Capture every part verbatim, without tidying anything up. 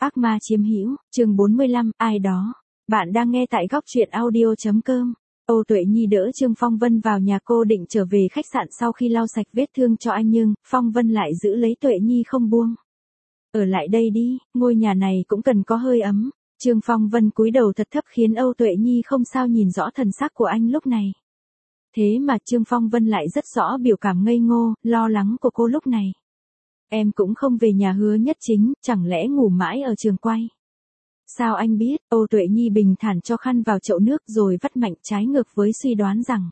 Ác ma chiếm hữu, chương bốn mươi lăm, ai đó. Bạn đang nghe tại góc truyện audio.com. Âu Tuệ Nhi đỡ Trương Phong Vân vào nhà, cô định trở về khách sạn sau khi lau sạch vết thương cho anh, nhưng Phong Vân lại giữ lấy Tuệ Nhi không buông. Ở lại đây đi, ngôi nhà này cũng cần có hơi ấm. Trương Phong Vân cúi đầu thật thấp khiến Âu Tuệ Nhi không sao nhìn rõ thần sắc của anh lúc này. Thế mà Trương Phong Vân lại rất rõ biểu cảm ngây ngô, lo lắng của cô lúc này. Em cũng không về nhà Hứa Nhất Chính, chẳng lẽ ngủ mãi ở trường quay? Sao anh biết? Âu Tuệ Nhi bình thản cho khăn vào chậu nước rồi vắt mạnh, trái ngược với suy đoán rằng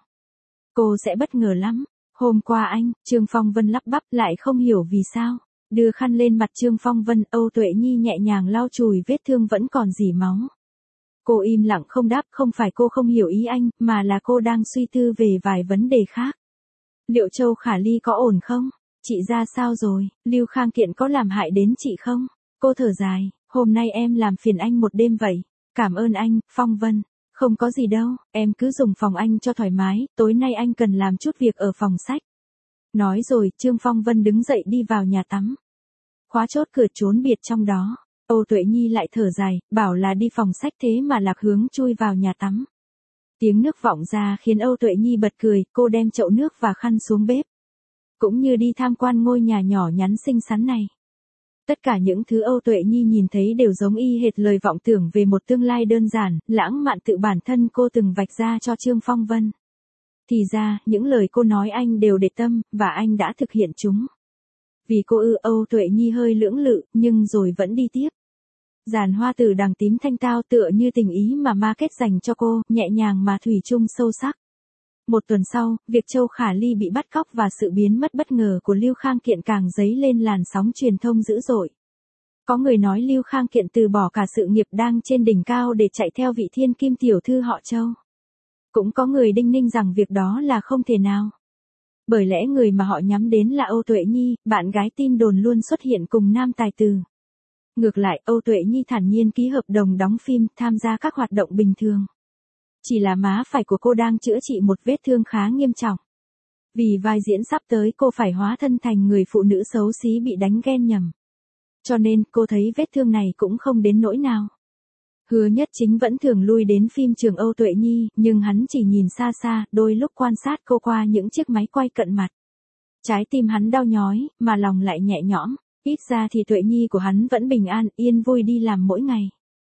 cô sẽ bất ngờ lắm. Hôm qua anh, Trương Phong Vân lắp bắp, lại không hiểu vì sao. Đưa khăn lên mặt Trương Phong Vân, Âu Tuệ Nhi nhẹ nhàng lau chùi vết thương vẫn còn rỉ máu. Cô im lặng không đáp, không phải cô không hiểu ý anh, mà là cô đang suy tư về vài vấn đề khác. Liệu Châu Khả Ly có ổn không? Chị ra sao rồi? Lưu Khang Kiện có làm hại đến chị không? Cô thở dài, hôm nay em làm phiền anh một đêm vậy. Cảm ơn anh, Phong Vân. Không có gì đâu, em cứ dùng phòng anh cho thoải mái, tối nay anh cần làm chút việc ở phòng sách. Nói rồi, Trương Phong Vân đứng dậy đi vào nhà tắm. Khóa chốt cửa trốn biệt trong đó. Âu Tuệ Nhi lại thở dài, bảo là đi phòng sách thế mà lạc hướng chui vào nhà tắm. Tiếng nước vọng ra khiến Âu Tuệ Nhi bật cười, cô đem chậu nước và khăn xuống bếp. Cũng như đi tham quan ngôi nhà nhỏ nhắn xinh xắn này. Tất cả những thứ Âu Tuệ Nhi nhìn thấy đều giống y hệt lời vọng tưởng về một tương lai đơn giản, lãng mạn tự bản thân cô từng vạch ra cho Trương Phong Vân. Thì ra, những lời cô nói anh đều để tâm, và anh đã thực hiện chúng. Vì cô ư? Âu Tuệ Nhi hơi lưỡng lự, nhưng rồi vẫn đi tiếp. Giàn hoa từ đằng tím thanh tao tựa như tình ý mà market dành cho cô, nhẹ nhàng mà thủy chung sâu sắc. Một tuần sau, việc Châu Khả Ly bị bắt cóc và sự biến mất bất ngờ của Lưu Khang Kiện càng dấy lên làn sóng truyền thông dữ dội. Có người nói Lưu Khang Kiện từ bỏ cả sự nghiệp đang trên đỉnh cao để chạy theo vị thiên kim tiểu thư họ Châu. Cũng có người đinh ninh rằng việc đó là không thể nào. Bởi lẽ người mà họ nhắm đến là Âu Tuệ Nhi, bạn gái tin đồn luôn xuất hiện cùng nam tài tử. Ngược lại, Âu Tuệ Nhi thản nhiên ký hợp đồng đóng phim, tham gia các hoạt động bình thường. Chỉ là má phải của cô đang chữa trị một vết thương khá nghiêm trọng. Vì vai diễn sắp tới cô phải hóa thân thành người phụ nữ xấu xí bị đánh ghen nhầm. Cho nên cô thấy vết thương này cũng không đến nỗi nào. Hứa Nhất Chính vẫn thường lui đến phim trường Âu Tuệ Nhi, nhưng hắn chỉ nhìn xa xa, đôi lúc quan sát cô qua những chiếc máy quay cận mặt. Trái tim hắn đau nhói, mà lòng lại nhẹ nhõm. Ít ra thì Tuệ Nhi của hắn vẫn bình an, yên vui đi làm mỗi ngày.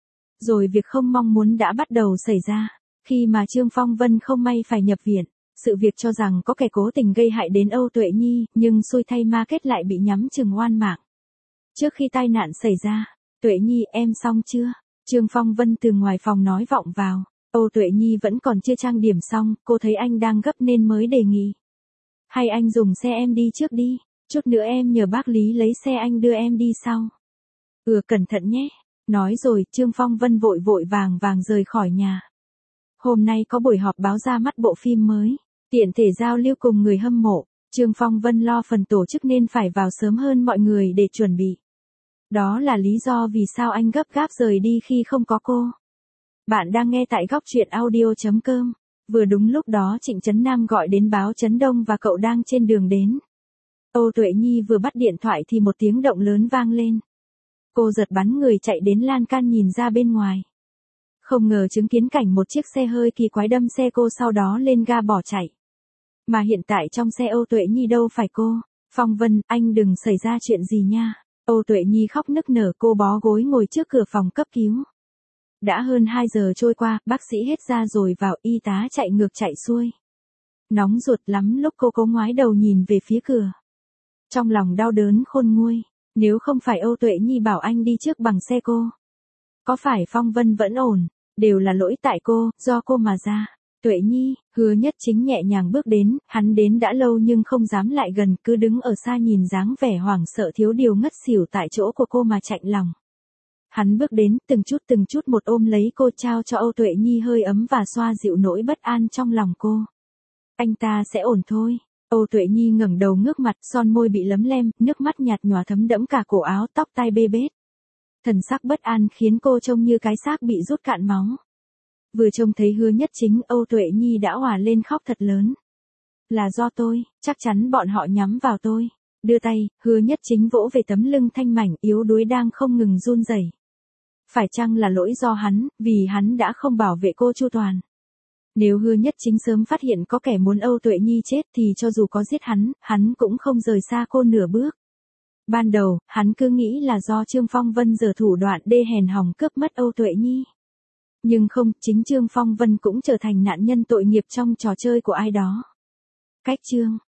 Rồi việc không mong muốn đã bắt đầu xảy ra. Khi mà Trương Phong Vân không may phải nhập viện, sự việc cho rằng có kẻ cố tình gây hại đến Âu Tuệ Nhi, nhưng xui thay market lại bị nhắm chừng oan mạng. Trước khi tai nạn xảy ra, Tuệ Nhi, em xong chưa? Trương Phong Vân từ ngoài phòng nói vọng vào. Âu Tuệ Nhi vẫn còn chưa trang điểm xong, cô thấy anh đang gấp nên mới đề nghị. Hay anh dùng xe em đi trước đi, chút nữa em nhờ bác Lý lấy xe anh đưa em đi sau. Ừ, cẩn thận nhé. Nói rồi, Trương Phong Vân vội vội vàng vàng rời khỏi nhà. Hôm nay có buổi họp báo ra mắt bộ phim mới, tiện thể giao lưu cùng người hâm mộ. Trương Phong Vân lo phần tổ chức nên phải vào sớm hơn mọi người để chuẩn bị. Đó là lý do vì sao anh gấp gáp rời đi khi không có cô. Bạn đang nghe tại góc truyện audio.com. Vừa đúng lúc đó Trịnh Trấn Nam gọi đến báo Trấn Đông và cậu đang trên đường đến. Âu Tuệ Nhi vừa bắt điện thoại thì một tiếng động lớn vang lên. Cô giật bắn người chạy đến lan can nhìn ra bên ngoài. Không ngờ chứng kiến cảnh một chiếc xe hơi kỳ quái đâm xe cô, sau đó lên ga bỏ chạy. Mà hiện tại trong xe Âu Tuệ Nhi đâu phải cô. Phong Vân, anh đừng xảy ra chuyện gì nha. Âu Tuệ Nhi khóc nức nở, cô bó gối ngồi trước cửa phòng cấp cứu. Đã hơn hai giờ trôi qua, bác sĩ hết ra rồi vào, y tá chạy ngược chạy xuôi. Nóng ruột lắm lúc cô cố ngoái đầu nhìn về phía cửa. Trong lòng đau đớn khôn nguôi, nếu không phải Âu Tuệ Nhi bảo anh đi trước bằng xe cô. Có phải Phong Vân vẫn ổn, đều là lỗi tại cô, do cô mà ra. Tuệ Nhi, Hứa Nhất Chính nhẹ nhàng bước đến, hắn đến đã lâu nhưng không dám lại gần, cứ đứng ở xa nhìn dáng vẻ hoảng sợ thiếu điều ngất xỉu tại chỗ của cô mà chạnh lòng. Hắn bước đến, từng chút từng chút một ôm lấy cô, trao cho Âu Tuệ Nhi hơi ấm và xoa dịu nỗi bất an trong lòng cô. Anh ta sẽ ổn thôi. Âu Tuệ Nhi ngẩng đầu ngước mặt, son môi bị lấm lem, nước mắt nhạt nhòa thấm đẫm cả cổ áo, tóc tai bê bết. Thần sắc bất an khiến cô trông như cái xác bị rút cạn máu. Vừa trông thấy Hứa Nhất Chính, Âu Tuệ Nhi đã òa lên khóc thật lớn. Là do tôi, chắc chắn bọn họ nhắm vào tôi. Đưa tay, Hứa Nhất Chính vỗ về tấm lưng thanh mảnh yếu đuối đang không ngừng run rẩy. Phải chăng là lỗi do hắn, vì hắn đã không bảo vệ cô chu toàn? Nếu Hứa Nhất Chính sớm phát hiện có kẻ muốn Âu Tuệ Nhi chết thì cho dù có giết hắn, hắn cũng không rời xa cô nửa bước. Ban đầu, hắn cứ nghĩ là do Trương Phong Vân giở thủ đoạn đê hèn hòng cướp mất Âu Tuệ Nhi. Nhưng không, chính Trương Phong Vân cũng trở thành nạn nhân tội nghiệp trong trò chơi của ai đó. Cách chương